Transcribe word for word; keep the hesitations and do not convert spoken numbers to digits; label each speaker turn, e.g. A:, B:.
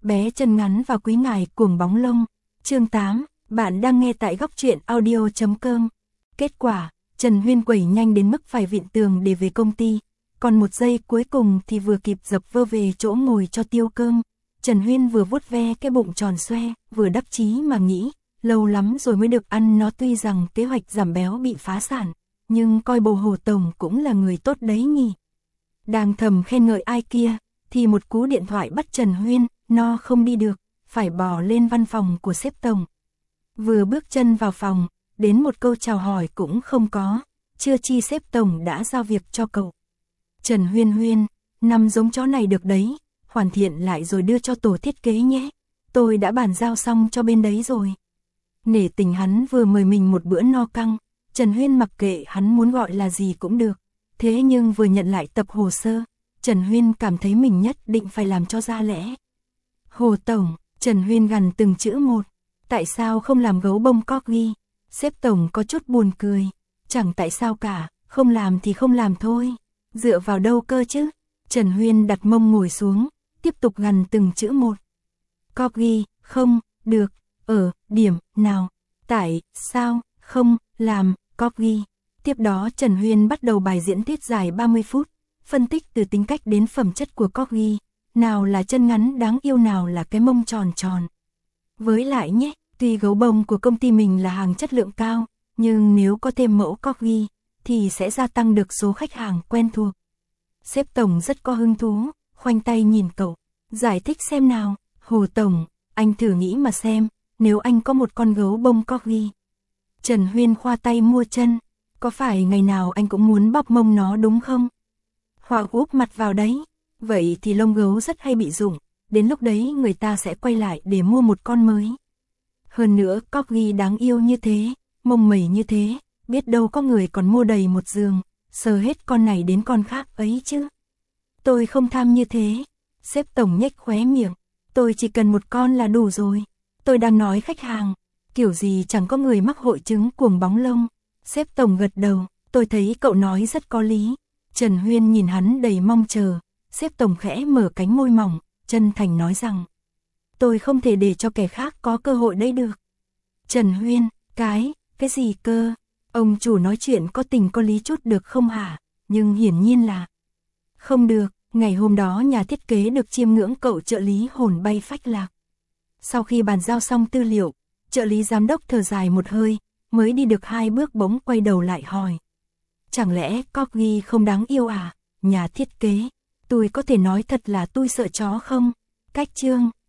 A: bé chân ngắn và quý ngài cuồng bóng lông. Chương tám, bạn đang nghe tại góc truyện audio chấm com. Kết quả, Trần Huyên quẩy nhanh đến mức phải vịn tường để về công ty. Còn một giây cuối cùng thì vừa kịp dập vơ về chỗ ngồi cho tiêu cơm. Trần Huyên vừa vuốt ve cái bụng tròn xoe, vừa đắc chí mà nghĩ, lâu lắm rồi mới được ăn nó. Tuy rằng kế hoạch giảm béo bị phá sản, nhưng coi bầu Hồ tổng cũng là người tốt đấy nhỉ. Đang thầm khen ngợi ai kia, thì một cú điện thoại bắt Trần Huyên, no không đi được, phải bò lên văn phòng của sếp tổng. Vừa bước chân vào phòng, đến một câu chào hỏi cũng không có, chưa chi sếp tổng đã giao việc cho cậu. Trần Huyên Huyên, nằm giống chó này được đấy, hoàn thiện lại rồi đưa cho tổ thiết kế nhé, tôi đã bàn giao xong cho bên đấy rồi. Nể tình hắn vừa mời mình một bữa no căng, Trần Huyên mặc kệ hắn muốn gọi là gì cũng được, thế nhưng vừa nhận lại tập hồ sơ, Trần Huyên cảm thấy mình nhất định phải làm cho ra lẽ. Hồ tổng, Trần Huyên gằn từng chữ một, tại sao không làm gấu bông corgi? Sếp tổng có chút buồn cười, chẳng tại sao cả, không làm thì không làm thôi, dựa vào đâu cơ chứ? Trần Huyên đặt mông ngồi xuống, tiếp tục gằn từng chữ một. Corgi, không, được, ở, điểm, nào, tại, sao, không, làm, corgi. Tiếp đó Trần Huyên bắt đầu bài diễn thuyết dài ba mươi phút, phân tích từ tính cách đến phẩm chất của corgi, nào là chân ngắn đáng yêu, nào là cái mông tròn tròn. Với lại nhé, tuy gấu bông của công ty mình là hàng chất lượng cao, nhưng nếu có thêm mẫu corgi, thì sẽ gia tăng được số khách hàng quen thuộc. Sếp tổng rất có hứng thú, khoanh tay nhìn cậu, giải thích xem nào. Hồ tổng, anh thử nghĩ mà xem, nếu anh có một con gấu bông corgi. Trần Huyên khoa tay mua chân, có phải ngày nào anh cũng muốn bóp mông nó đúng không? Hoặc úp mặt vào đấy, vậy thì lông gấu rất hay bị rụng, đến lúc đấy người ta sẽ quay lại để mua một con mới. Hơn nữa corgi đáng yêu như thế, mông mẩy như thế, biết đâu có người còn mua đầy một giường, sờ hết con này đến con khác ấy chứ. Tôi không tham như thế. Sếp tổng nhếch khóe miệng, tôi chỉ cần một con là đủ rồi. Tôi đang nói khách hàng, kiểu gì chẳng có người mắc hội chứng cuồng bóng lông. Sếp tổng gật đầu, tôi thấy cậu nói rất có lý. Trần Huyên nhìn hắn đầy mong chờ, sếp tổng khẽ mở cánh môi mỏng, chân thành nói rằng, tôi không thể để cho kẻ khác có cơ hội đấy được. Trần Huyên, cái, cái gì cơ? Ông chủ nói chuyện có tình có lý chút được không hả? Nhưng hiển nhiên là không được. Ngày hôm đó nhà thiết kế được chiêm ngưỡng cậu trợ lý hồn bay phách lạc. Sau khi bàn giao xong tư liệu, trợ lý giám đốc thở dài một hơi, mới đi được hai bước bỗng quay đầu lại hỏi. Chẳng lẽ corgi không đáng yêu à? Nhà thiết kế, tôi có thể nói thật là tôi sợ chó không? Cách chương.